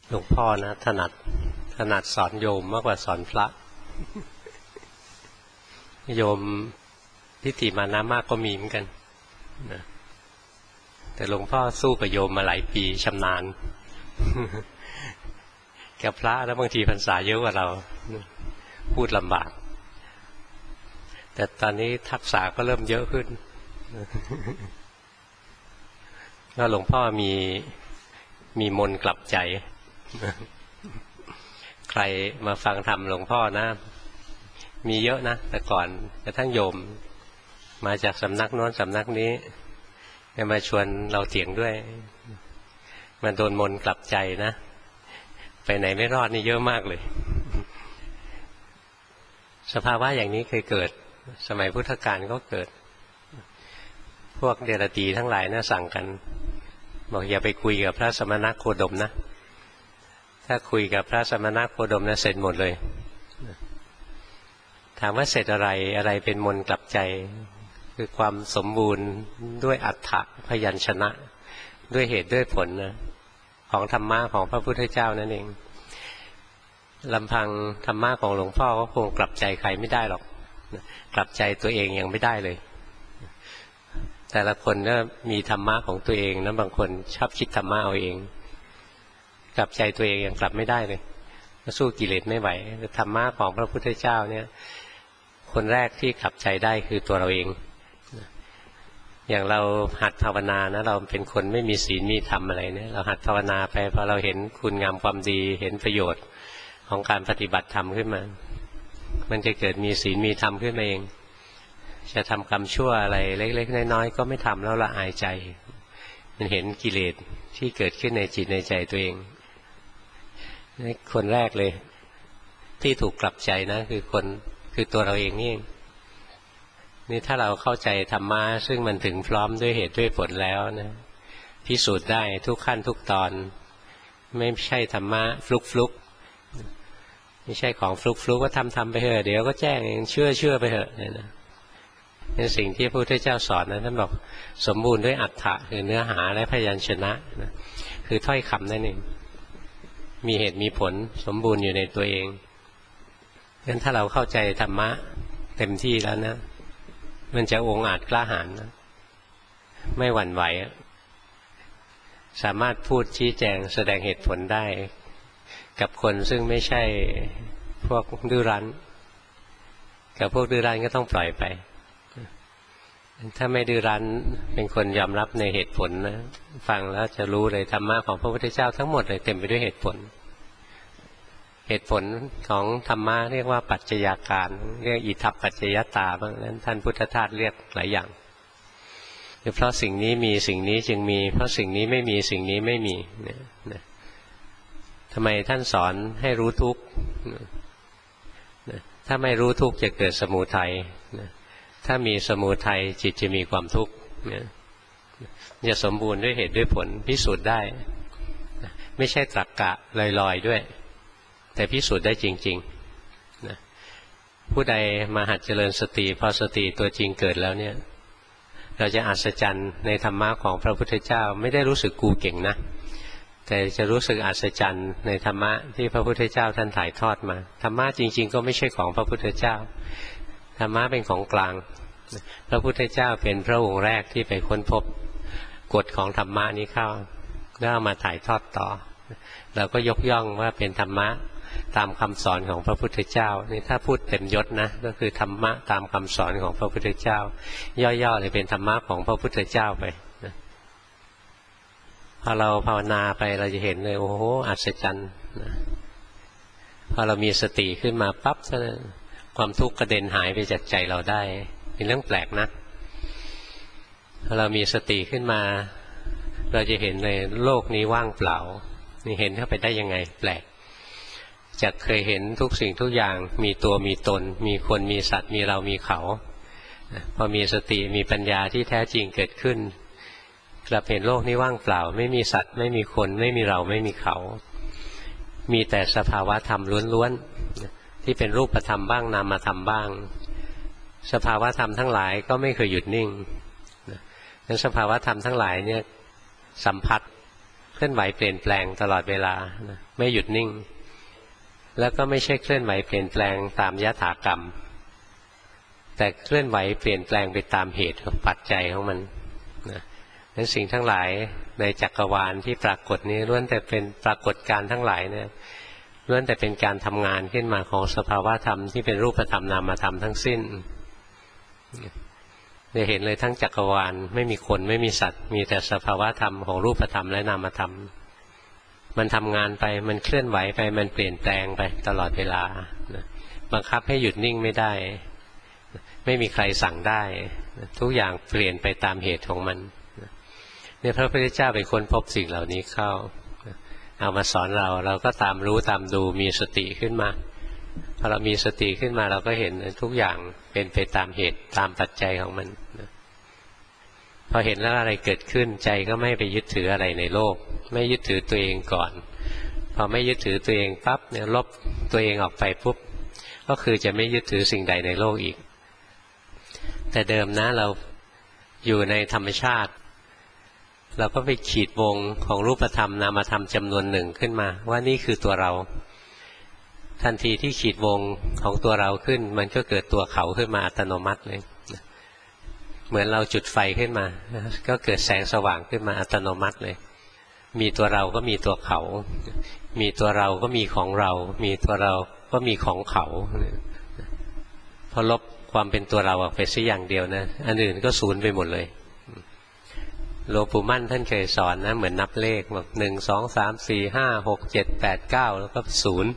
หลวงพ่อนะถนัดสอนโยมมากกว่าสอนพระโยมทิฏฐิมานะมากก็มีเหมือนกันนะแต่หลวงพ่อสู้กับโยมมาหลายปีชำนาญกับพระแล้วบางทีพรรษาเยอะกว่าเราพูดลำบากแต่ตอนนี้ทักษะก็เริ่มเยอะขึ้นก็หลวงพ่อมีมนต์กลับใจใครมาฟังธรรมหลวงพ่อนะมีเยอะนะแต่ก่อนกระทั่งโยมมาจากสำนักโน้นสำนักนี้มาชวนเราเถียงด้วยมาโดนมนต์กลับใจนะไปไหนไม่รอดนี่เยอะมากเลยสภาวะอย่างนี้เคยเกิดสมัยพุทธกาลก็เกิดพวกเดรัจฉีทั้งหลายนะสั่งกันบอกอย่าไปคุยกับพระสมณโคดมนะถ้าคุยกับพระสมณโคดมนะเสร็จหมดเลยถามว่าเสร็จอะไรเป็นมนต์กลับใจคือความสมบูรณ์ด้วยอัฏฐพยัญชนะด้วยเหตุด้วยผลนะของธรรมะของพระพุทธเจ้านั่นเองลำพังธรรมะของหลวงพ่อก็คงกลับใจใครไม่ได้หรอกกลับใจตัวเองยังไม่ได้เลยแต่ละคนก็มีธรรมะของตัวเองนะบางคนชอบคิดธรรมะเอาเองกลับใจตัวเองยังกลับไม่ได้เลยสู้กิเลสไม่ไหวธรรมะของพระพุทธเจ้าเนี่ยคนแรกที่กลับใจได้คือตัวเราเองอย่างเราหัดภาวนานะเราเป็นคนไม่มีศีลมีธรรมอะไรเนี่ยเราหัดภาวนาไปพอเราเห็นคุณงามความดีเห็นประโยชน์ของการปฏิบัติธรรมขึ้นมามันจะเกิดมีศีลมีธรรมขึ้นมาเองจะทำกรรมชั่วอะไรเล็กๆน้อยๆก็ไม่ทำแล้วละอายใจมันเห็นกิเลสที่เกิดขึ้นในจิตในใจตัวเองนี่คนแรกเลยที่ถูกกลับใจนะคือตัวเราเองนี่เองนี่ถ้าเราเข้าใจธรรมะซึ่งมันถึงพร้อมด้วยเหตุด้วยผลแล้วนะพิสูจน์ได้ทุกขั้นทุกตอนไม่ใช่ธรรมะฟลุกไม่ใช่ของฟลุกว่าทำไปเถอะเดี๋ยวก็แจ้งเองเชื่อไปเถอะเนี่ยนะเป็นสิ่งที่พระพุทธเจ้าสอนนะท่านบอกสมบูรณ์ด้วยอัฏฐะคือเนื้อหาและพยัญชนะนะคือถ้อยคำนั่นเองมีเหตุมีผลสมบูรณ์อยู่ในตัวเองงั้นถ้าเราเข้าใจธรรมะเต็มที่แล้วนะมันจะองอาจกล้าหาญนะไม่หวั่นไหวสามารถพูดชี้แจงแสดงเหตุผลได้กับคนซึ่งไม่ใช่พวกดื้อรั้นกับพวกดื้อรั้นก็ต้องปล่อยไปถ้าไม่ดื้อรั้นเป็นคนยอมรับในเหตุผลนะฟังแล้วจะรู้เลยธรรมะของพระพุทธเจ้าทั้งหมดเลยเต็มไปด้วยเหตุผลของธรรมะเรียกว่าปัจจัยาการเรียกอิทัปปัจจยตาบ้างนั้นท่านพุทธทาสเรียกหลายอย่างเพราะสิ่งนี้มีสิ่งนี้จึงมีเพราะสิ่งนี้ไม่มีสิ่งนี้ไม่มีเนี่ยทำไมท่านสอนให้รู้ทุกข์ถ้าไม่รู้ทุกข์จะเกิดสมุทัยถ้ามีสมุทัยจิตจะมีความทุกข์จะสมบูรณ์ด้วยเหตุด้วยผลพิสูจน์ได้ไม่ใช่ตรรกะลอยๆด้วยแต่พิสูจน์ได้จริงๆผู้ใดมาหัดเจริญสติพอสติตัวจริงเกิดแล้วเนี่ยเราจะอัศจรรย์ในธรรมะของพระพุทธเจ้าไม่ได้รู้สึกกูเก่งนะแต่จะรู้สึกอัศจรรย์ในธรรมะที่พระพุทธเจ้าท่านถ่ายทอดมาธรรมะจริงๆก็ไม่ใช่ของพระพุทธเจ้าธรรมะเป็นของกลางพระพุทธเจ้าเป็นพระองค์แรกที่ไปค้นพบกฎของธรรมะนี้เข้าแล้วเอามาถ่ายทอดต่อเราก็ยกย่องว่าเป็นธรรมะตามคำสอนของพระพุทธเจ้านี่ถ้าพูดเต็มยศนะก็คือธรรมะตามคำสอนของพระพุทธเจ้าย่อๆเลยเป็นธรรมะของพระพุทธเจ้าไปนะพอเราภาวนาไปเราจะเห็นเลยโอ้โหอัศจรรย์นะพอเรามีสติขึ้นมาปั๊บความทุกข์กระเด็นหายไปจากใจเราได้เป็นเรื่องแปลกนะพอเรามีสติขึ้นมาเราจะเห็นเลยโลกนี้ว่างเปล่านี่เห็นเข้าไปได้ยังไงแปลกจากเคยเห็นทุกสิ่งทุกอย่างมีตัวมีตนมีคนมีสัตว์มีเรามีเขาพอมีสติมีปัญญาที่แท้จริงเกิดขึ้นกลับเห็นโลกนี้ว่างเปล่าไม่มีสัตว์ไม่มีคนไม่มีเราไม่มีเขามีแต่สภาวะธรรมล้วนๆที่เป็นรูปธรรมบ้างนามธรรมบ้างสภาวะธรรมทั้งหลายก็ไม่เคยหยุดนิ่งนั้นสภาวะธรรมทั้งหลายเนี่ยสัมผัสเคลื่อนไหวเปลี่ยนแปลงตลอดเวลาไม่หยุดนิ่งแล้วก็ไม่ใช่เคลื่อนไหวเปลี่ยนแปลงตามยถากรรมแต่เคลื่อนไหวเปลี่ยนแปลงไปตามเหตุของปัจจัยของมันนั้นสิ่งทั้งหลายในจักรวาลที่ปรากฏนี้ล้วนแต่เป็นปรากฏการณ์ทั้งหลายเนี่ยล้วนแต่เป็นการทำงานขึ้นมาของสภาวะธรรมที่เป็นรูปธรรมนามธรรมทั้งสิ้นจะเห็นเลยทั้งจักรวาลไม่มีคนไม่มีสัตว์มีแต่สภาวะธรรมของรูปธรรมและนามธรรมมันทำงานไปมันเคลื่อนไหวไปมันเปลี่ยนแปลงไปตลอดเวลาบังคับให้หยุดนิ่งไม่ได้ไม่มีใครสั่งได้ทุกอย่างเปลี่ยนไปตามเหตุของมันเนี่ยพระพุทธเจ้าไปค้นพบสิ่งเหล่านี้เข้าเอามาสอนเราก็ตามรู้ตามดูมีสติขึ้นมาพอเรามีสติขึ้นมาเราก็เห็นทุกอย่างเป็นไปตามเหตุตามปัจจัยของมันพอเห็นแล้วอะไรเกิดขึ้นใจก็ไม่ไปยึดถืออะไรในโลกไม่ยึดถือตัวเองก่อนพอไม่ยึดถือตัวเองปั๊บเนี่ยลบตัวเองออกไปปุ๊บก็คือจะไม่ยึดถือสิ่งใดในโลกอีกแต่เดิมนะเราอยู่ในธรรมชาติเราก็ไปขีดวงของรูปธรรมนามธรรมจำนวนหนึ่งขึ้นมาว่านี่คือตัวเราทันทีที่ขีดวงของตัวเราขึ้นมันก็เกิดตัวเขาขึ้นมาอัตโนมัติเลยเหมือนเราจุดไฟขึ้นมาก็เกิดแสงสว่างขึ้นมาอัตโนมัติเลยมีตัวเราก็มีตัวเขามีตัวเราก็มีของเรามีตัวเราก็มีของเขาพอลบความเป็นตัวเราออกไปสักอย่างเดียวนะอันอื่นก็สูญไปหมดเลยหลวงปู่มั่นท่านเคยสอนนะเหมือนนับเลขแบบ1 2 3 4 5 6 7 8 9แล้วก็ศูนย์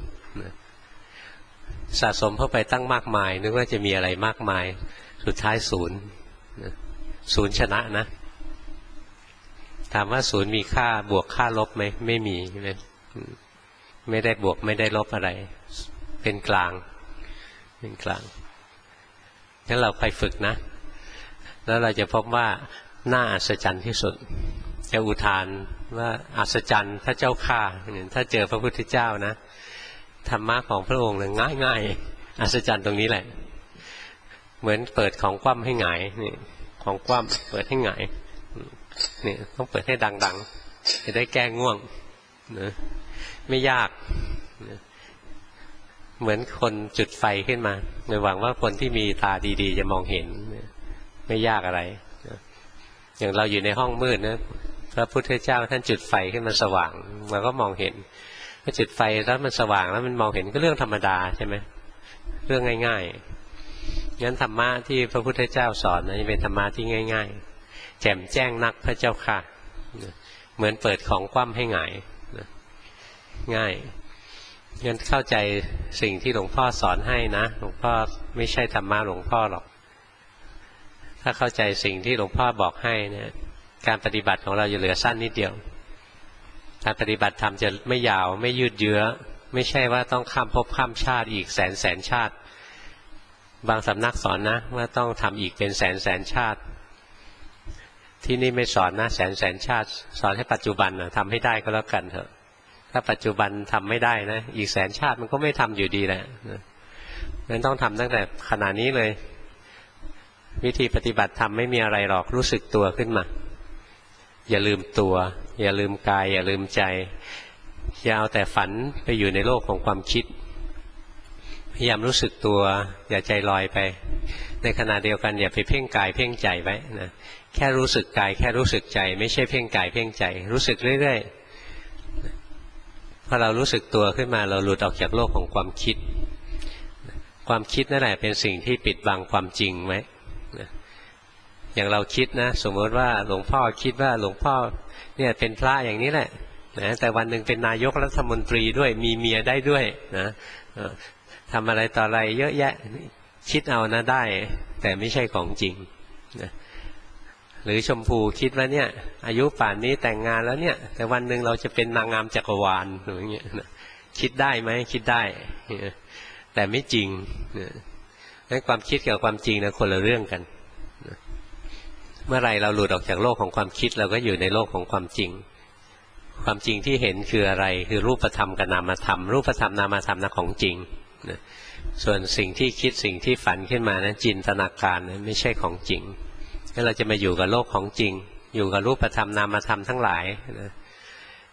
สะสมเข้าไปตั้งมากมายนึกว่าจะมีอะไรมากมายสุดท้ายศูนย์ศูนย์ชนะนะถามว่าศูนย์มีค่าบวกค่าลบไหมไม่มีใช่ไหมไม่ได้บวกไม่ได้ลบอะไรเป็นกลางเป็นกลางงั้นเราไปฝึกนะแล้วเราจะพบว่าน่าอัศจรรย์ที่สุดจะอุทานว่าอัศจรรย์พระเจ้าข้าถ้าเจอพระพุทธเจ้านะธรรมะของพระองค์เนี่ยง่ายๆอัศจรรย์ตรงนี้แหละเหมือนเปิดของคว่ำให้หงายนี่ของคว่ำเปิดให้หงายนี่ต้องเปิดให้ดังๆจะได้แก้ง่วงนะไม่ยากนะเหมือนคนจุดไฟขึ้นมาหวังว่าคนที่มีตาดีๆจะมองเห็นไม่ยากอะไรนะอย่างเราอยู่ในห้องมืดนะพระพุทธเจ้าท่านจุดไฟขึ้นมาสว่างเราก็มองเห็นพอจุดไฟแล้วมันสว่างแล้วมันมองเห็นก็เรื่องธรรมดาใช่ไหมเรื่องง่ายๆงั้นธรรมะที่พระพุทธเจ้าสอนนะเป็นธรรมะที่ง่ายๆแจ่มแจ้งนักพระเจ้าค่ะเหมือนเปิดของคว่ำให้หงายง่ายงั้นเข้าใจสิ่งที่หลวงพ่อสอนให้นะหลวงพ่อไม่ใช่ธรรมะหลวงพ่อหรอกถ้าเข้าใจสิ่งที่หลวงพ่อบอกให้เนี่ยการปฏิบัติของเราจะเหลือสั้นนิดเดียวการปฏิบัติธรรมจะไม่ยาวไม่ยืดเยื้อไม่ใช่ว่าต้องข้ามภพข้ามชาติอีกแสนชาติบางสำนักสอนนะว่าต้องทำอีกเป็นแสนชาติที่นี่ไม่สอนนะแสนชาติสอนให้ปัจจุบันนะทำให้ได้ก็แล้วกันเถอะถ้าปัจจุบันทำไม่ได้นะอีกแสนชาติมันก็ไม่ทำอยู่ดีแหละงั้นต้องทำตั้งแต่ขณะนี้เลยวิธีปฏิบัติธรรมไม่มีอะไรหรอกรู้สึกตัวขึ้นมาอย่าลืมตัวอย่าลืมกายอย่าลืมใจอย่าเอาแต่ฝันไปอยู่ในโลกของความคิดพยายามรู้สึกตัวอย่าใจลอยไปในขณะเดียวกันอย่าไปเพ่งกายเพ่งใจไว้นะแค่รู้สึกกายแค่รู้สึกใจไม่ใช่เพ่งกายเพ่งใจรู้สึกเรื่อยๆพอเรารู้สึกตัวขึ้นมาเราหลุดออกจากโลกของความคิดความคิดนั่นแหละเป็นสิ่งที่ปิดบังความจริงไว้อย่างเราคิดนะสมมติว่าหลวงพ่อคิดว่าหลวงพ่อเนี่ยเป็นพระอย่างนี้แหละนะแต่วันหนึ่งเป็นนายกรัฐมนตรีด้วยมีเมียได้ด้วยนะทำอะไรต่ออะไรเยอะแยะคิดเอานะได้แต่ไม่ใช่ของจริงนะหรือชมพูคิดว่าเนี่ยอายุป่านนี้แต่งงานแล้วเนี่ยแต่วันหนึ่งเราจะเป็นนางงามจักรวาลอย่างเงี้ยนะคิดได้ไหมคิดได้แต่ไม่จริงงั้นความคิดกับความจริงนะคนละเรื่องกันเมื่อไรเราหลุดออกจากโลกของความคิดเราก็อยู่ในโลกของความจริงความจริงที่เห็นคืออะไรคือรูปธรรมกับนามธรรมรูปธรรมนามธรรมนะของจริงส่วนสิ่งที่คิดสิ่งที่ฝันขึ้นมานั้นจินตนาการนั้นไม่ใช่ของจริงงั้นเราจะมาอยู่กับโลกของจริงอยู่กับรูปธรรมนามธรรมทั้งหลายนะ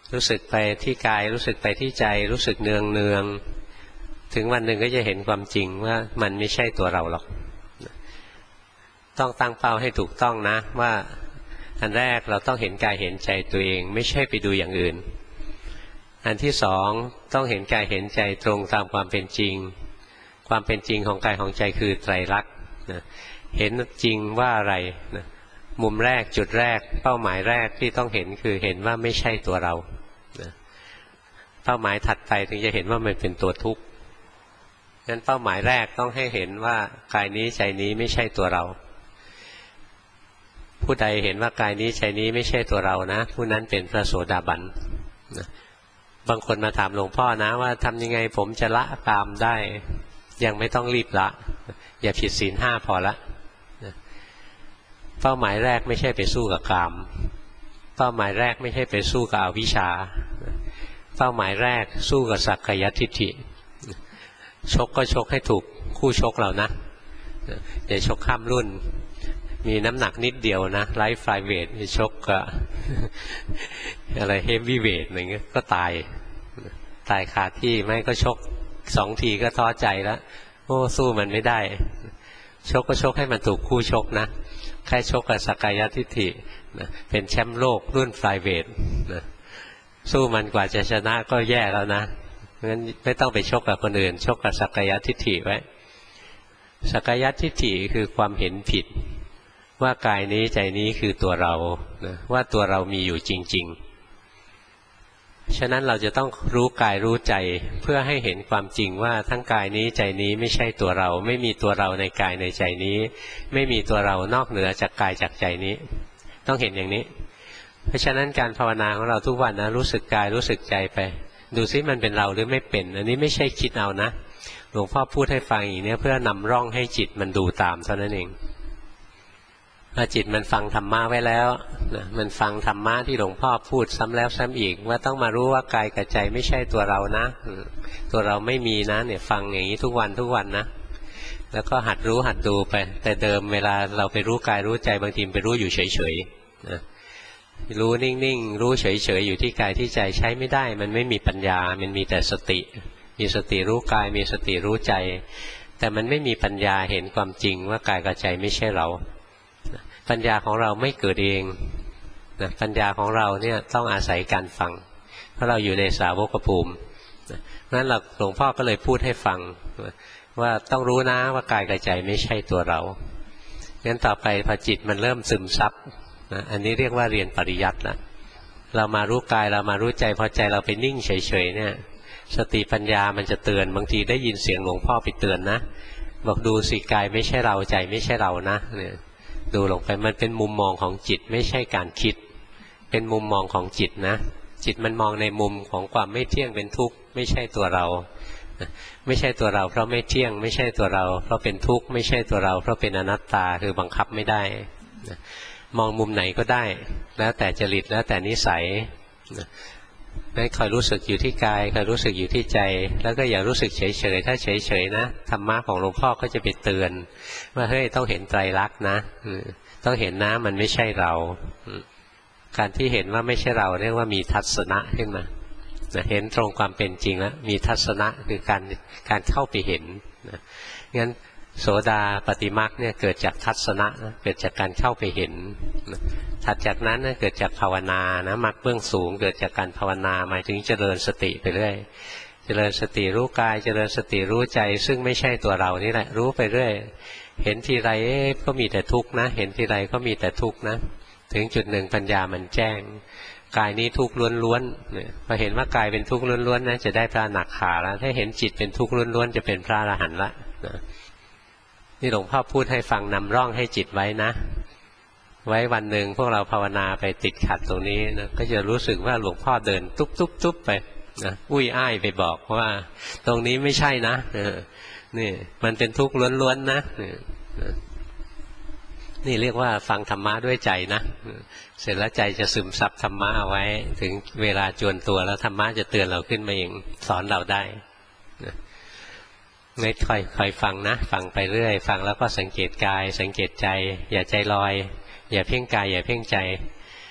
รู้สึกไปที่กายรู้สึกไปที่ใจรู้สึกเนืองถึงวันหนึ่งก็จะเห็นความจริงว่ามันไม่ใช่ตัวเราหรอกต้องตั้งเป้าให้ถูกต้องนะว่าอันแรกเราต้องเห็นกายเห็นใจตัวเองไม่ใช่ไปดูอย่างอื่นอันที่สองต้องเห็นกายเห็นใจตรงตามความเป็นจริงความเป็นจริงของกายของใจคือไตรลักษณ์เห็นจริงว่าอะไรมุมแรกจุดแรกเป้าหมายแรกที่ต้องเห็นคือเห็นว่าไม่ใช่ตัวเราเป้าหมายถัดไปถึงจะเห็นว่ามันเป็นตัวทุกข์งั้นเป้าหมายแรกต้องให้เห็นว่ากายนี้ใจนี้ไม่ใช่ตัวเราผู้ใดเห็นว่ากายนี้ใจนี้ไม่ใช่ตัวเรานะผู้นั้นเป็นพระโสดาบันบางคนมาถามหลวงพ่อนะว่าทำยังไงผมจะละกามได้ยังไม่ต้องรีบละอย่าผิดศีลห้าพอละเป้าหมายแรกไม่ใช่ไปสู้กับกามเป้าหมายแรกไม่ใช่ไปสู้กับอวิชชาเป้าหมายแรกสู้กับสักกายทิฏฐิชกก็ชกให้ถูกคู่ชกเรานะอย่าชกข้ามรุ่นมีน้ำหนักนิดเดียวนะไลฟ์ไฟเวทชกกับอะไรเฮฟวี่เวทอะไรเงี้ยก็ตายคาที่ไม่ก็ชก2 ทีก็ท้อใจแล้วโอ้สู้มันไม่ได้ชกก็ชกให้มันถูกคู่ชกนะแค่ชกกับสักกายทิฏฐิเป็นแชมป์โลกรุ่นไฟเวทสู้มันกว่าจะชนะก็แย่แล้วนะงั้นไม่ต้องไปชกกับคนอื่นชกกับสักกายทิฏฐิไว้สักกายทิฏฐิคือความเห็นผิดว่ากายนี้ใจนี้คือตัวเราว่าตัวเรามีอยู่จริงๆฉะนั้นเราจะต้องรู้กายรู้ใจเพื่อให้เห็นความจริงว่าทั้งกายนี้ใจนี้ไม่ใช่ตัวเราไม่มีตัวเราในกายในใจนี้ไม่มีตัวเรานอกเหนือจากกายจากใจนี้ต้องเห็นอย่างนี้เพราะฉะนั้นการภาวนาของเราทุกวันนะรู้สึกกายรู้สึกใจไปดูซิมันเป็นเราหรือไม่เป็นอันนี้ไม่ใช่คิดเอานะหลวงพ่อพูดให้ฟังอย่างนี้เพื่อนำร่องให้จิตมันดูตามเท่านั้นเองพอจิตมันฟังธรรมะไว้แล้วนะมันฟังธรรมะที่หลวงพ่อพูดซ้ำแล้วซ้ำอีกว่าต้องมารู้ว่ากายกับใจไม่ใช่ตัวเรานะตัวเราไม่มีนะเนี่ยฟังอย่างนี้ทุกวันนะแล้วก็หัดรู้หัดดูไปแต่เดิมเวลาเราไปรู้กายรู้ใจบางทีไปรู้อยู่เฉยๆนะรู้นิ่งๆรู้เฉยๆอยู่ที่กายที่ใจใช้ไม่ได้มันไม่มีปัญญามันมีแต่สติมีสติรู้กายมีสติรู้ใจแต่มันไม่มีปัญญาเห็นความจริงว่ากายกับใจไม่ใช่เราปัญญาของเราไม่เกิดเองนะปัญญาของเราเนี่ยต้องอาศัยการฟังเพราะเราอยู่ในสาวกภูมินั้นหลวงพ่อก็เลยพูดให้ฟังว่าต้องรู้นะว่ากายกับใจไม่ใช่ตัวเรางั้นต่อไปพอจิตมันเริ่มซึมซับนะอันนี้เรียกว่าเรียนปริยัติแล้วเรามารู้กายเรามารู้ใจพอใจเราไปนิ่งเฉยๆเนี่ยสติปัญญามันจะเตือนบางทีได้ยินเสียงหลวงพ่อไปเตือนนะบอกดูสิกายไม่ใช่เราใจไม่ใช่เรานะเนี่ยดูลงไปมันเป็นมุมมองของจิตไม่ใช่การคิดเป็นมุมมองของจิตนะจิตมันมองในมุมของความไม่เที่ยงเป็นทุกข์ไม่ใช่ตัวเราไม่ใช่ตัวเราเพราะไม่เที่ยงไม่ใช่ตัวเราเพราะเป็นทุกข์ไม่ใช่ตัวเราเพราะเป็นอนัตตาคือบังคับไม่ได้มองมุมไหนก็ได้แล้วแต่จริตแล้วแต่นิสัยให้คอยรู้สึกอยู่ที่กายคอยรู้สึกอยู่ที่ใจแล้วก็อย่ารู้สึกเฉยๆถ้าเฉยๆนะธรรมะของหลวงพ่อก็จะไปเตือนว่าเฮ้ยต้องเห็นไตรลักษณ์นะต้องเห็นนะมันไม่ใช่เราการที่เห็นว่าไม่ใช่เราเรียกว่ามีทัศนะขึ้นมาเห็นตรงความเป็นจริงแล้วมีทัศนะคือการเข้าไปเห็นงั้นโสดาปฏิมรรคเนี่ยเกิดจากทัศนะเกิดจากการเข้าไปเห็นถัดจากนั้นเกิดจากภาวนานะมรรคเบื้องสูงเกิดจากการภาวนาหมายถึงเจริญสติไปเรื่อยเจริญสติรู้กายเจริญสติรู้ใจซึ่งไม่ใช่ตัวเรานี่แหละรู้ไปเรื่อยเห็นทีไรก็มีแต่ทุกข์นะเห็นทีไรก็มีแต่ทุกข์นะถึงจุดหนึ่งปัญญามันแจ้งกายนี้ทุกข์ล้วนๆพอเห็นว่ากายเป็นทุกข์ล้วนๆนะจะได้พระอนาคาแล้วถ้าเห็นจิตเป็นทุกข์ล้วนๆจะเป็นพระอรหันต์ละนี่หลวงพ่อพูดให้ฟังนำร่องให้จิตไว้นะไว้วันหนึ่งพวกเราภาวนาไปติดขัดตรงนี้นะก็จะรู้สึกว่าหลวงพ่อเดินตุ๊บๆไปนะอุ้ยอ้ายไปบอกว่าตรงนี้ไม่ใช่นะนี่มันเป็นทุกข์ล้วนๆนะนี่เรียกว่าฟังธรรมะด้วยใจนะเสร็จแล้วใจจะซึมซับธรรมะเอาไว้ถึงเวลาจวนตัวแล้วธรรมะจะเตือนเราขึ้นมาเองสอนเราได้ไม่ค่อยฟังนะฟังไปเรื่อยฟังแล้วก็สังเกตกายสังเกตใจอย่าใจลอยอย่าเพ่งกายอย่าเพ่งใจ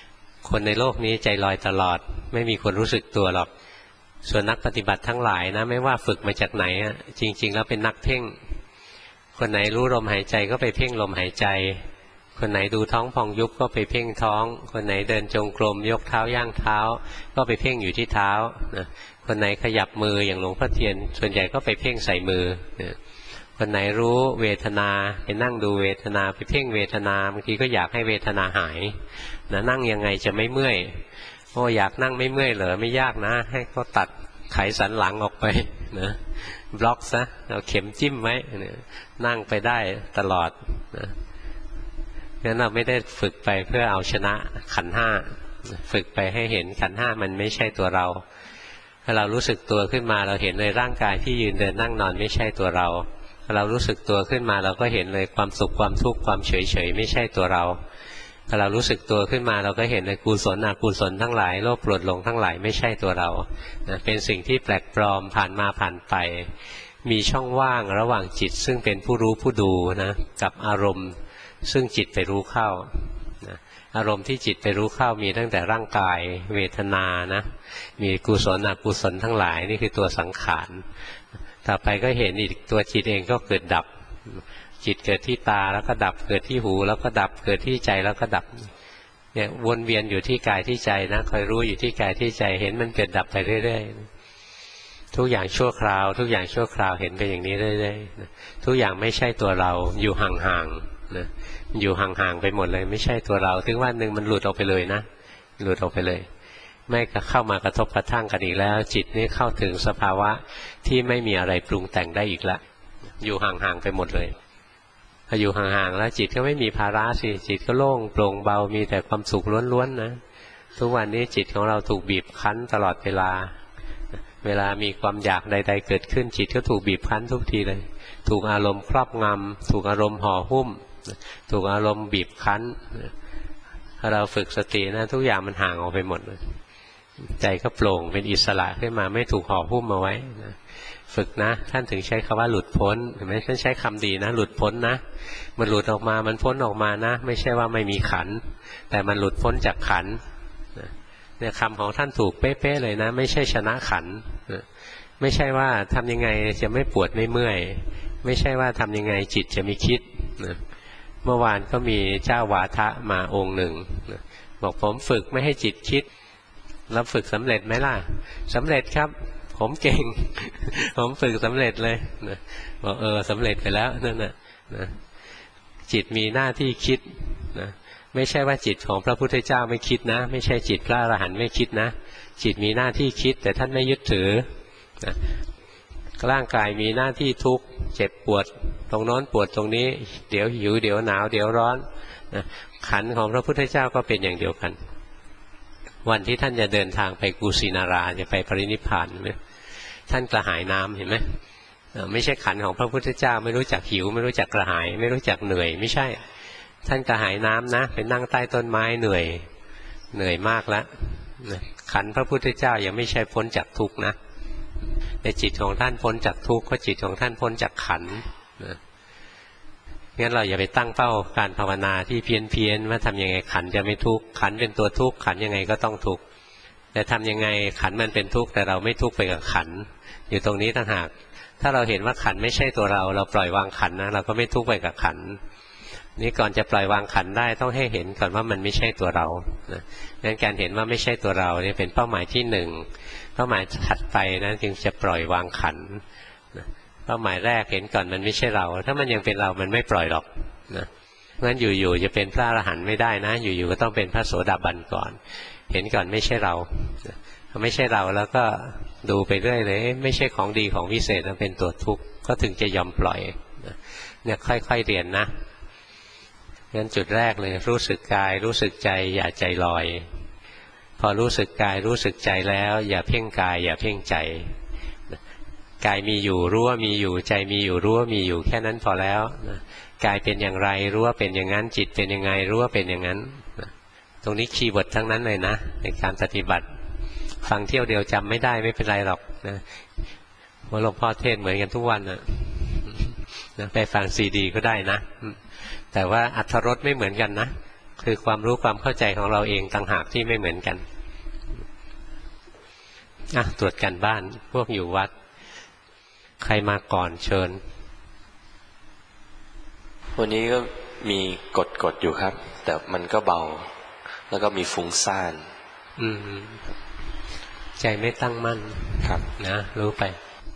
คนในโลกนี้ใจลอยตลอดไม่มีคนรู้สึกตัวหรอกส่วนนักปฏิบัติทั้งหลายนะไม่ว่าฝึกมาจากไหนจริงๆแล้วเป็นนักเพ่งคนไหนรู้ลมหายใจก็ไปเพ่งลมหายใจคนไหนดูท้องพองยุบก็ไปเพ่งท้องคนไหนเดินจงกรมยกเท้าย่างเท้าก็ไปเพ่งอยู่ที่เท้านะคนไหนขยับมืออย่างหลวงพ่อเทียนส่วนใหญ่ก็ไปเพ่งใส่มือนะคนไหนรู้เวทนาไปนั่งดูเวทนาไปเพ่งเวทนาบางทีก็อยากให้เวทนาหายนะนั่งยังไงจะไม่เมื่อยโอ้อยากนั่งไม่เมื่อยเหรอไม่ยากนะให้เขาตัดไขสันหลังออกไปนะบล็อกซะเอาเข็มจิ้มไว้นะนั่งไปได้ตลอดนะงั้นเราไม่ได้ฝึกไปเพื่อเอาชนะขันธ์ห้าฝึกไปให้เห็นขันธ์ห้ามันไม่ใช่ตัวเราถ้าเรารู้สึกตัวขึ้นมาเราเห็นเลยร่างกายที่ยืนเดินนั่งนอนไม่ใช่ตัวเราถ้าเรารู้สึกตัวขึ้นมาเราก็เห็นเลยความสุขความทุกข์ความเฉยเฉยไม่ใช่ตัวเราถ้าเรารู้สึกตัวขึ้นมาเราก็เห็นเลยกุศลอกุศลทั้งหลายโลภโกรธหลงทั้งหลายไม่ใช่ตัวเราเป็นสิ่งที่แปลกปลอมผ่านมาผ่านไปมีช่องว่างระหว่างจิตซึ่งเป็นผู้รู้ผู้ดูนะกับอารมณ์ซึ่งจิตไปรู้เข้าอารมณ์ที่จิตไปรู้เข้ามีตั้งแต่ร่างกายเวทนานะมีกุศลอกุศลทั้งหลายนี่คือตัวสังขารต่อไปก็เห็นอีกตัวจิตเองก็เกิดดับจิตเกิดที่ตาแล้วก็ดับเกิดที่หูแล้วก็ดับเกิดที่ใจแล้วก็ดับเนี่ยวนเวียนอยู่ที่กายที่ใจนะคอยรู้อยู่ที่กายที่ใจเห็นมันเกิดดับไปเรื่อยๆทุกอย่างชั่วคราวทุกอย่างชั่วคราวเห็นไปอย่างนี้เรื่อยๆทุกอย่างไม่ใช่ตัวเราอยู่ห่างๆนะอยู่ห่างๆไปหมดเลยไม่ใช่ตัวเราถึงวันหนึ่งมันหลุดออกไปเลยนะหลุดออกไปเลยไม่เข้ามากระทบกระทั่งกันอีกแล้วจิตนี้เข้าถึงสภาวะที่ไม่มีอะไรปรุงแต่งได้อีกละอยู่ห่างๆไปหมดเลยพออยู่ห่างๆแล้วจิตก็ไม่มีภาระสิจิตก็โล่งโปร่งเบามีแต่ความสุขล้วนๆนะทุกวันนี้จิตของเราถูกบีบคั้นตลอดเวลาเวลามีความอยากใดๆเกิดขึ้นจิตก็ถูกบีบคั้นทุกทีเลยถูกอารมณ์ครอบงำถูกอารมณ์ห่อหุ้มถูกอารมณ์บีบคั้นถ้าเราฝึกสตินะทุกอย่างมันห่างออกไปหมดเลยใจก็โปร่งเป็นอิสระขึ้นมาไม่ถูกห่อหุ้มมาไว้นะฝึกนะท่านถึงใช้คำว่าหลุดพ้นเห็นไหมท่านใช้คำดีนะหลุดพ้นนะมันหลุดออกมามันพ้นออกมานะไม่ใช่ว่าไม่มีขันแต่มันหลุดพ้นจากขันเนี่ยคำของท่านถูกเป๊ะๆเลยนะไม่ใช่ชนะขันไม่ใช่ว่าทำยังไงจะไม่ปวดไม่เมื่อยไม่ใช่ว่าทำยังไงจิตจะไม่คิดเมื่อวานก็มีเจ้าวาทะมาองค์หนึ่งบอกผมฝึกไม่ให้จิตคิดแล้วฝึกสำเร็จไหมล่ะสำเร็จครับผมเก่ง ผมฝึกสำเร็จเลยบอกสำเร็จไปแล้วนั่นน่ะจิตมีหน้าที่คิดนะไม่ใช่ว่าจิตของพระพุทธเจ้าไม่คิดนะไม่ใช่จิตพระอรหันต์ไม่คิดนะจิตมีหน้าที่คิดแต่ท่านไม่ยึดถือนะร่างกายมีหน้าที่ทุกข์เจ็บปวดตรงโน้นปวดตรงนี้เดี๋ยวหิวเดี๋ยวหนาวเดี๋ยวร้อนนะขันธ์ของพระพุทธเจ้าก็เป็นอย่างเดียวกันวันที่ท่านจะเดินทางไปกุสินาราจะไปปรินิพพานท่านกระหายน้ำเห็นไหมไม่ใช่ขันธ์ของพระพุทธเจ้าไม่รู้จักหิวไม่รู้จักกระหายไม่รู้จักเหนื่อยไม่ใช่ท่านกระหายน้ำนะไปนั่งใต้ต้นไม้เหนื่อยมากแล้วขันธ์พระพุทธเจ้ายังไม่ใช่พ้นจากทุกข์นะแต่จิตของท่านพ้นจากทุกข์เพราะจิตของท่านพ้นจากขันธ์งั้นเราอย่าไปตั้งเป้าการภาวนาที่เพี้ยนว่าทำยังไงขันธ์จะไม่ทุกข์ขันธ์เป็นตัวทุกข์ขันธ์ยังไงก็ต้องทุกข์แต่ทำยังไงขันธ์มันเป็นทุกข์แต่เราไม่ทุกข์ไปกับขันธ์อยู่ตรงนี้ต่างหากถ้าเราเห็นว่าขันธ์ไม่ใช่ตัวเราปล่อยวางขันธ์นะเราก็ไม่ทุกข์ไปกับขันธ์นี่ก่อนจะปล่อยวางขันธ์ได้ต้องให้เห็นก่อนว่ามันไม่ใช่ตัวเรางั้นการเห็นว่าไม่ใช่ตัวเราเนี่ยเป็นเป้าหมายที่หนึ่งเป้าหมายถัดไปนะจึงจะปล่อยวางขันธ์เป้าหมายแรกเห็นก่อนมันไม่ใช่เราถ้ามันยังเป็นเรามันไม่ปล่อยหรอกนะงั้นอยู่ๆจะเป็นพระอรหันต์ไม่ได้นะอยู่ๆก็ต้องเป็นพระโสดาบันก่อนเห็นก่อนไม่ใช่เราไม่ใช่เราแล้วก็ดูไปเรื่อยเลยไม่ใช่ของดีของวิเศษมันเป็นตัวทุกข์ก็ถึงจะยอมปล่อยเนี่ยค่อยๆเรียนนะงั้นจุดแรกเลยรู้สึกกายรู้สึกใจอย่าใจลอยพอรู้สึกกายรู้สึกใจแล้วอย่าเพ่งกายอย่าเพ่งใจกายมีอยู่รู้ว่ามีอยู่ใจมีอยู่รู้ว่ามีอยู่แค่นั้นพอแล้วกายเป็นอย่างไรรู้ว่าเป็นอย่างนั้นจิตเป็นยังไงรู้ว่าเป็นอย่างนั้นตรงนี้คีย์เวิร์ดทั้งนั้นเลยนะในการปฏิบัติฟังเที่ยวเดียวจำไม่ได้ไม่เป็นไรหรอกนะว่าหลวงพ่อเทศเหมือนกันทุกวันนะไปฟังซีดีก็ได้นะแต่ว่าอรรถรสไม่เหมือนกันนะคือความรู้ความเข้าใจของเราเองต่างหากที่ไม่เหมือนกันตรวจกันบ้านพวกอยู่วัดใครมาก่อนเชิญวันนี้ก็มีกดอยู่ครับแต่มันก็เบาแล้วก็มีฟุ้งซ่านใจไม่ตั้งมั่นครับนะรู้ไป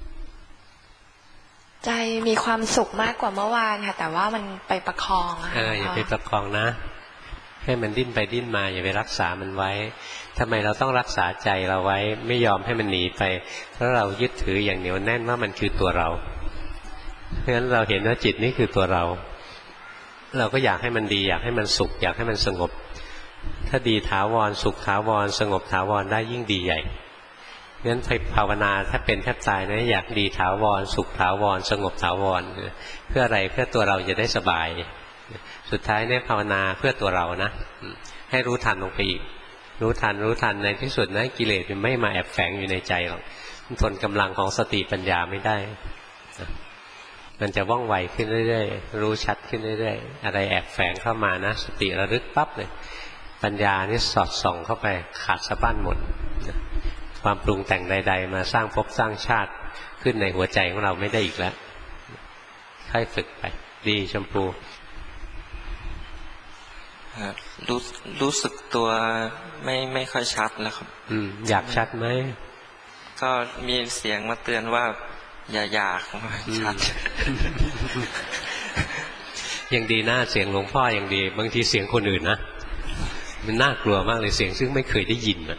ใจมีความสุขมากกว่าเมื่อวานค่ะแต่ว่ามันไปประคองอย่าไปประคองนะให้มันดิ้นไปดิ้นมาอย่าไปรักษามันไว้ทำไมเราต้องรักษาใจเราไว้ไม่ยอมให้มันหนีไปเพราะเรายึดถืออย่างเหนียวแน่นว่ามันคือตัวเราเพราะฉะนั้นเราเห็นว่าจิตนี่คือตัวเราเราก็อยากให้มันดีอยากให้มันสุขอยากให้มันสงบถ้าดีถาวรสุขถาวรสงบถาวรได้ยิ่งดีใหญ่งั้นภาวนาถ้าเป็นแทบตายนะอยากดีถาวรสุขถาวรสงบถาวรเพื่ออะไรเพื่อตัวเราจะได้สบายสุดท้ายเนี่ยภาวนาเพื่อตัวเรานะให้รู้ทันลงไปอีกรู้ทันในที่สุดนะกิเลสมันไม่มาแอบแฝงอยู่ในใจหรอกมันทนกำลังของสติปัญญาไม่ได้มันจะว่องไวขึ้นเรื่อยๆรู้ชัดขึ้นเรื่อยๆอะไรแอบแฝงเข้ามานะสติระลึกปั๊บเลยปัญญานี่สอดส่องเข้าไปขาดสะบั้นหมดความปรุงแต่งใดๆมาสร้างภพสร้างชาติขึ้นในหัวใจของเราไม่ได้อีกแล้วค่อยฝึกไปดีชมพูรู้สึกตัวไม่ค่อยชัดแล้วครับอยากชัดไหมก็มีเสียงมาเตือนว่าอย่าอยากชัดยังดีนะเสียงหลวงพ่อยังดีบางทีเสียงคนอื่นนะมันน่ากลัวมากเลยเสียงซึ่งไม่เคยได้ยินนะ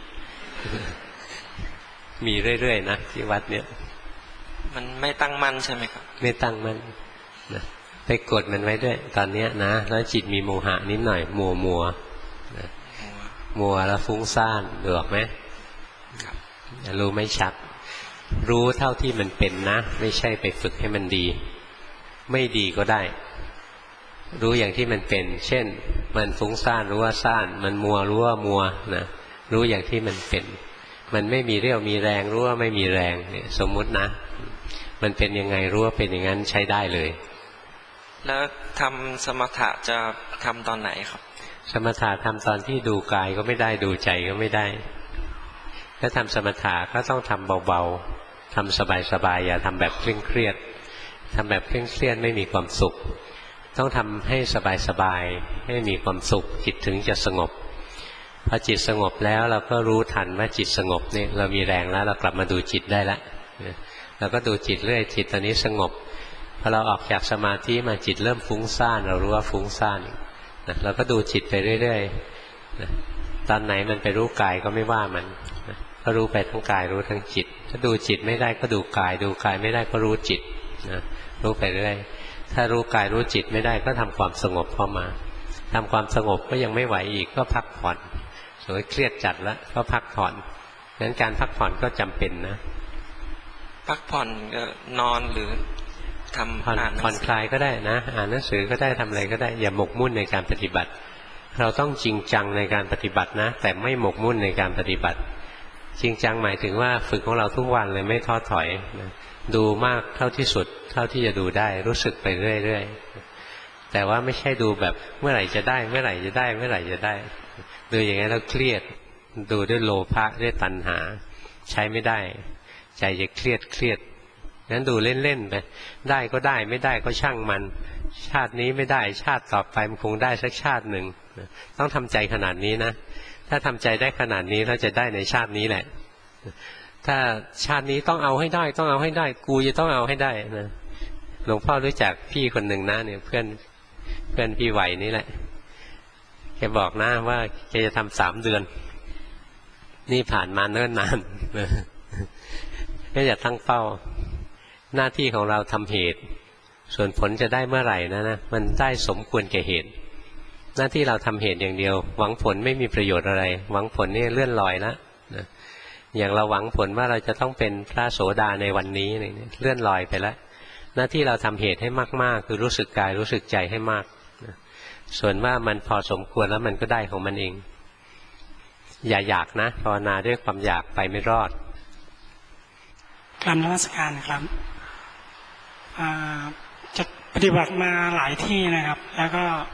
มีเรื่อยๆนะที่วัดเนี่ยมันไม่ตั้งมั่นใช่ไหมครับไม่ตั้งมั่นนะไปกดมันไว้ด้วยตอนนี้นะแล้วจิตมีโมหะนิดหน่อยมัวนะมัวแล้วฟุ้งซ่านดูออกไหมรู้ไม่ชัดรู้เท่าที่มันเป็นนะไม่ใช่ไปฝึกให้มันดีไม่ดีก็ได้รู้อย่างที่มันเป็นเช่นมันฟุ้งซ่านรู้ว่าซ่านมันมัวรู้ว่ามัวนะรู้อย่างที่มันเป็นมันไม่มีเรี่ยวมีแรงรู้ว่าไม่มีแรงเนี่ยสมมุตินะมันเป็นยังไงรู้ว่าเป็นอย่างนั้นใช้ได้เลยแล้วทำสมถะจะทำตอนไหนครับสมถะทำตอนที่ดูกายก็ไม่ได้ดูใจก็ไม่ได้ถ้าทำสมถะก็ต้องทำเบาๆทำสบายๆอย่าทำแบบเคร่งเครียดทำแบบเคร่งเครียดไม่มีความสุขต้องทำให้สบายๆให้มีความสุขจิตถึงจะสงบพอจิตสงบแล้วเราก็รู้ทันว่าจิตสงบเนี่ยเรามีแรงแล้วเรากลับมาดูจิตได้แล้วเราก็ดูจิตเรื่อยจิตตอนนี้สงบพอเราออกจากสมาธิมาจิตเริ่มฟุ้งซ่านเรารู้ว่าฟุ้งซ่านนะเราก็ดูจิตไปเรื่อยๆนะตอนไหนมันไปรู้กายก็ไม่ว่ามันนะก็รู้ไปทั้งกายรู้ทั้งจิตถ้าดูจิตไม่ได้ก็ดูกายดูกายไม่ได้ก็รู้จิตนะรู้ไปเรื่อยถ้ารู้กายรู้จิตไม่ได้ก็ทำความสงบเข้ามาทำความสงบก็ยังไม่ไหวอีกก็พักผ่อนสวยเครียดจัดแล้วก็พักผ่อนงั้นการพักผ่อนก็จำเป็นนะพักผ่อนก็นอนหรือทำผ่อนคลายก็ได้นะอ่านหนังสือก็ได้ทำอะไรก็ได้อย่าหมกมุ่นในการปฏิบัติเราต้องจริงจังในการปฏิบัตินะแต่ไม่หมกมุ่นในการปฏิบัติจริงจังหมายถึงว่าฝึกของเราทุกวันเลยไม่ท้อถอยนะดูมากเท่าที่สุดเท่าที่จะดูได้รู้สึกไปเรื่อยๆแต่ว่าไม่ใช่ดูแบบเมื่อไหร่จะได้เมื่อไหร่จะได้เมื่อไหร่จะได้ดูอย่างนี้แล้วเครียดดูด้วยโลภะด้วยตัณหาใช้ไม่ได้ใจจะเครียดงั้นดูเล่นๆไปได้ก็ได้ไม่ได้ก็ช่างมันชาตินี้ไม่ได้ชาติต่อไปมันคงได้สักชาติหนึ่งต้องทำใจขนาดนี้นะถ้าทำใจได้ขนาดนี้เราจะได้ในชาตินี้แหละถ้าชาตินี้ต้องเอาให้ได้ต้องเอาให้ได้กูจะต้องเอาให้ได้นะหลวงพ่อรู้จักพี่คนหนึ่งนะเนี่ยเพื่อนพี่ไหวนี่แหละแกบอกนะว่าแกจะทำ3 เดือนนี่ผ่านมาเนิ่นนานก็อย่าตั้งเป้าหน้าที่ของเราทำเหตุส่วนผลจะได้เมื่อไหร่นะมันได้สมควรแก่เหตุหน้าที่เราทำเหตุอย่างเดียวหวังผลไม่มีประโยชน์อะไรหวังผลนี่เลื่อนลอยแล้วนะอย่างเราหวังผลว่าเราจะต้องเป็นพระโสดาในวันนี้เนี่ยเลื่อนลอยไปแล้วหน้าที่เราทำเหตุให้มากๆคือรู้สึกกายรู้สึกใจให้มากนะส่วนว่ามันพอสมควรแล้วมันก็ได้ของมันเองอย่าอยากนะภาวนาด้วยความอยากไปไม่รอดกราบนมัสการครับจะปฏิบัติมาหลายที่นะครับแล้วก็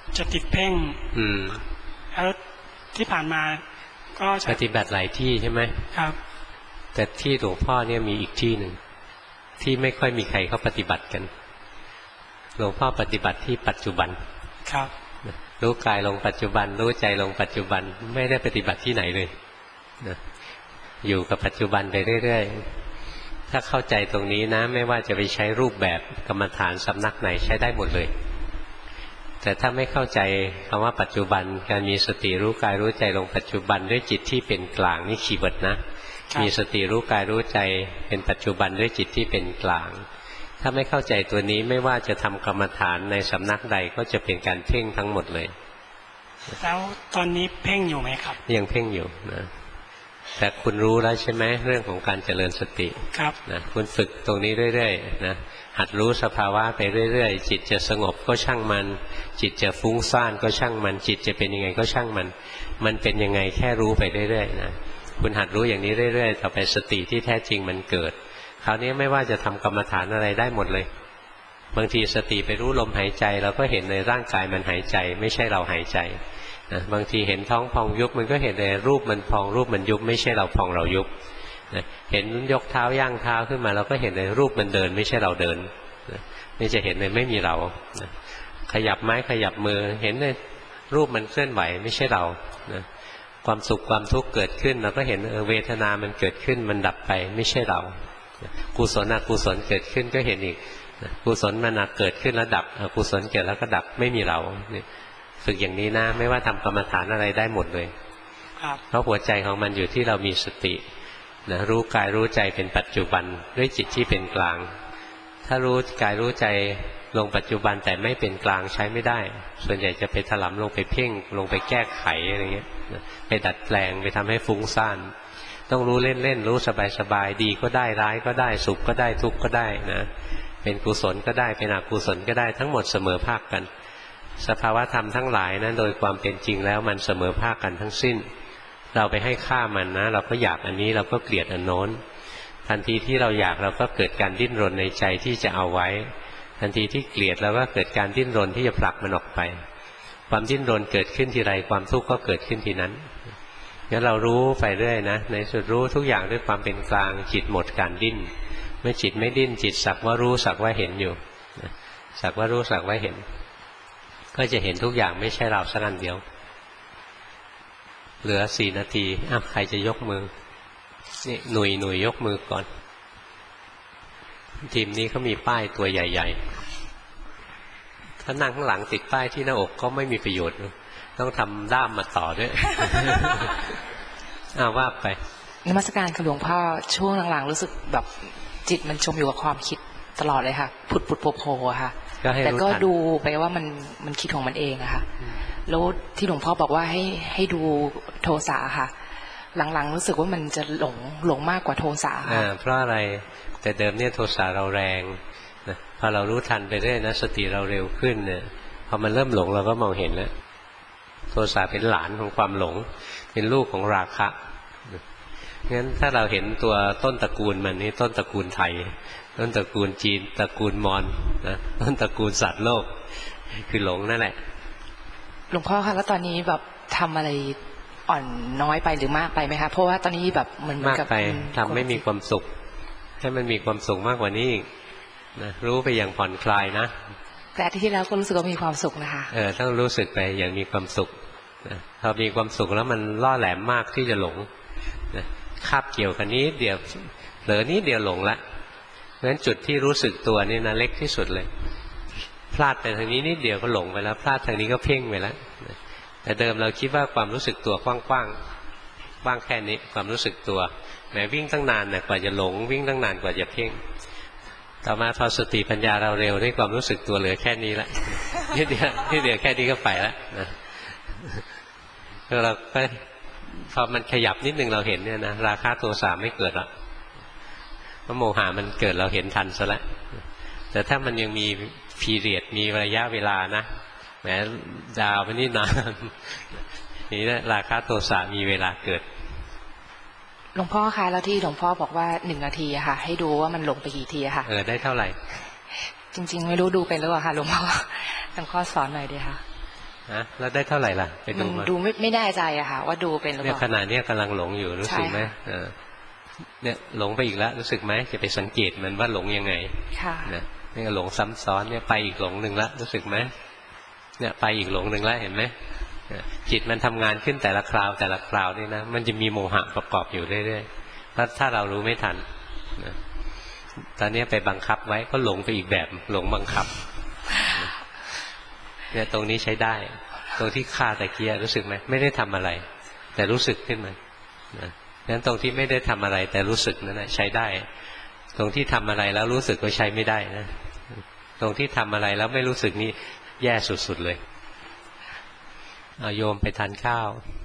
จะติดเพ่งแล้วที่ผ่านมาก็ปฏิบัติหลายที่ใช่ไหมครับแต่ที่หลวงพ่อเนี่ยมีอีกที่หนึ่งที่ไม่ค่อยมีใครเขาปฏิบัติกันหลวงพ่อปฏิบัติที่ปัจจุบันครับรู้กายลงปัจจุบันรู้ใจลงปัจจุบันไม่ได้ปฏิบัติที่ไหนเลยนะอยู่กับปัจจุบันไปเรื่อยๆถ้าเข้าใจตรงนี้นะไม่ว่าจะไปใช้รูปแบบกรรมฐานสำนักไหนใช้ได้หมดเลยแต่ถ้าไม่เข้าใจคำว่าปัจจุบันการมีสติรู้กายรู้ใจลงปัจจุบันด้วยจิตที่เป็นกลางนี่คีย์เวิร์ดนะมีสติรู้กายรู้ใจเป็นปัจจุบันด้วยจิตที่เป็นกลางถ้าไม่เข้าใจตัวนี้ไม่ว่าจะทำกรรมฐานในสำนักใดก็จะเป็นการเพ่งทั้งหมดเลยแล้วตอนนี้เพ่งอยู่ไหมครับยังเพ่งอยู่นะแต่คุณรู้แล้วใช่ไหมเรื่องของการเจริญสติครับนะคุณฝึกตรงนี้เรื่อยๆนะหัดรู้สภาวะไปเรื่อยๆจิตจะสงบก็ช่างมันจิตจะฟุ้งซ่านก็ช่างมันจิตจะเป็นยังไงก็ช่างมันมันเป็นยังไงแค่รู้ไปเรื่อยๆนะคุณหัดรู้อย่างนี้เรื่อยๆต่อไปสติที่แท้จริงมันเกิดคราวนี้ไม่ว่าจะทำกรรมฐานอะไรได้หมดเลยบางทีสติไปรู้ลมหายใจเราก็เห็นในร่างกายมันหายใจไม่ใช่เราหายใจนะบางทีเห็นท้องพองยุบมันก็เห็นในรูปมันพองรูปมันยุบไม่ใช่เราพองเรายุบนะเห็นยกเท้าย่างเท้าขึ้นมาเราก็เห็นในรูปมันเดินไม่ใช่เราเดินนะนี่จะเห็นเลยไม่มีเรานะขยับไม้ขยับมือเห็นในรูปมันเคลื่อนไหวไม่ใช่เรานะความสุขความทุกข์เกิดขึ้นเราก็เห็นเวทนามันเกิดขึ้นมันดับไปไม่ใช่เรากุศลอกุศลเกิดขึ้นก็เห็นอีกกุศลมันเกิดขึ้นแล้วดับอกุศลเกิดแล้วก็ดับไม่มีเราฝึกอย่างนี้นะไม่ว่าทำกรรมฐานอะไรได้หมดเลยเพราะหัวใจของมันอยู่ที่เรามีสตินะรู้กายรู้ใจเป็นปัจจุบันด้วยจิตที่เป็นกลางถ้ารู้กายรู้ใจลงปัจจุบันแต่ไม่เป็นกลางใช้ไม่ได้ส่วนใหญ่จะไปถลำลงไปเพ่งลงไปแก้ไขอะไรเงี้ยไปดัดแปลงไปทำให้ฟุ้งซ่านต้องรู้เล่นๆรู้สบายๆดีก็ได้ร้ายก็ได้สุขก็ได้ทุกข์ก็ได้นะเป็นกุศลก็ได้เป็นอกุศลก็ได้ทั้งหมดเสมอภาคกันสภาวะธรรมทั้งหลายนั้นโดยความเป็นจริงแล้วมันเสมอภาคกันทั้งสิ้นเราไปให้ค่ามันนะเราก็อยากอันนี้เราก็เกลียดอันโน้นทันทีที่เราอยากเราก็เกิดการดิ้นรนในใจที่จะเอาไว้ทันทีที่เกลียดเราก็เกิดการดิ้นรนที่จะผลักมันออกไปความดิ้นรนเกิดขึ้นทีไรความทุกข์ก็เกิดขึ้นทีนั้นงั้นเรารู้ไปเรื่อยนะในสุดรู้ทุกอย่างด้วยความเป็นกลางจิตหมดการดิ้นเมื่อจิตไม่ดิ้นจิตสักว่ารู้สักว่าเห็นอยู่สักว่ารู้สักว่าเห็นก็จะเห็นทุกอย่างไม่ใช่เราสักอันเดียวเหลือ4 นาทีใครจะยกมือนี่หนุ่ยยกมือก่อนทีมนี้เขามีป้ายตัวใหญ่ๆถ้านั่งข้างหลังติดป้ายที่หน้าอกก็ไม่มีประโยชน์ต้องทำด้ามมาต่อด้วยว่าไปนมัสการค่ะหลวงพ่อช่วงหลังๆรู้สึกแบบจิตมันจมอยู่กับความคิดตลอดเลยค่ะผุดโผล่ค่ะแต่ก็ดูไปว่ามันคิดของมันเองอะค่ะแล้วที่หลวงพ่อบอกว่าให้ดูโทสะค่ะหลังๆรู้สึกว่ามันจะหลงมากกว่าโทสะค่ะเพราะอะไรแต่เดิมเนี่ยโทสะเราแรงนะพอเรารู้ทันไปเรื่อยนะสติเราเร็วขึ้นเนี่ยพอมันเริ่มหลงเราก็มองเห็นแล้วโทสะเป็นหลานของความหลงเป็นลูกของราคะงั้นถ้าเราเห็นตัวต้นตระกูลมันนี่ต้นตระกูลไทยต้นตระกูลจีนตระกูลมอญนะต้นตระกูลสัตว์โลกคือหลงนั่นแหละหลวงพ่อคะแล้วตอนนี้แบบทำอะไรอ่อนน้อยไปหรือมากไปไหมคะเพราะว่าตอนนี้แบบมันมากไปทำไม่มีความสุขให้มันมีความสุขมากกว่านี้นะรู้ไปอย่างผ่อนคลายนะแต่อาทิตย์ที่แล้วก็รู้สึกว่ามีความสุขนะคะต้องรู้สึกไปอย่างมีความสุขนะพอมีความสุขแล้วมันล่อแหลมมากที่จะหลงนะคาบเกี่ยวกันนี้เดียวเหลือนี้เดียวหลงละเพราะฉะนั้นจุดที่รู้สึกตัวนี่นะเล็กที่สุดเลยพลาดไปทางนี้นิดเดียวก็หลงไปแล้วพลาดทางนี้ก็เพ่งไปแล้วแต่เดิมเราคิดว่าความรู้สึกตัวกว้างแค่นี้ความรู้สึกตัวแม้วิ่งตั้งนานกว่าจะหลงวิ่งตั้งนานกว่าจะเพ่งต่อมาพอสติปัญญาเราเร็วด้วยความรู้สึกตัวเหลือแค่นี้ละนิดเดียวแค่นี้ก็ไปแล้วนะเราก็พอมันขยับนิดนึงเราเห็นเนี่ยนะราคะโทสะไม่เกิดหรอกเพราะโมหะมันเกิดเราเห็นทันซะแล้วแต่ถ้ามันยังมีพีเรียดมีระยะเวลานะแม้ดาวไปนี่นานนี่นะราคะโทสะมีเวลาเกิดหลวงพ่อคะแล้วที่หลวงพ่อบอกว่า1 นาทีอะค่ะให้ดูว่ามันหลงไปกี่ทีอะค่ะได้เท่าไหร่จริงๆไม่รู้ดูเป็นหรือเปล่าค่ะหลวงพ่อสอนหน่อยดีค่ะนะแล้วได้เท่าไหร่ล่ะไปดูมาดูไม่แน่ใจอะค่ะว่าดูเป็นหรือเปล่าเนี่ยขณะนี้กำลังหลงอยู่รู้สึกไหมเนี่ยหลงไปอีกแล้วรู้สึกไหมจะไปสังเกตมันว่าหลงยังไงค่ะนี่หลงซ้ำซ้อนเนี่ยไปอีกหลงหนึ่งละรู้สึกไหมเนี่ยไปอีกหลงหนึ่งละเห็นไหมจิตมันทำงานขึ้นแต่ละคราวแต่ละคราวนี่นะมันจะมีโมหะประกอบอยู่เรื่อยๆถ้าเรารู้ไม่ทันตอนนี้ไปบังคับไว้ก็หลงไปอีกแบบหลงบังคับเนี่ยตรงนี้ใช้ได้ตรงที่ฆ่าตะเกียรู้สึกไหมไม่ได้ทำอะไรแต่รู้สึกขึ้นมางั้นตรงที่ไม่ได้ทำอะไรแต่รู้สึกนั่นแหละใช้ได้ตรงที่ทำอะไรแล้วรู้สึกก็ใช้ไม่ได้นะตรงที่ทำอะไรแล้วไม่รู้สึกนี่แย่สุดๆเลยเอาโยมไปทานข้าว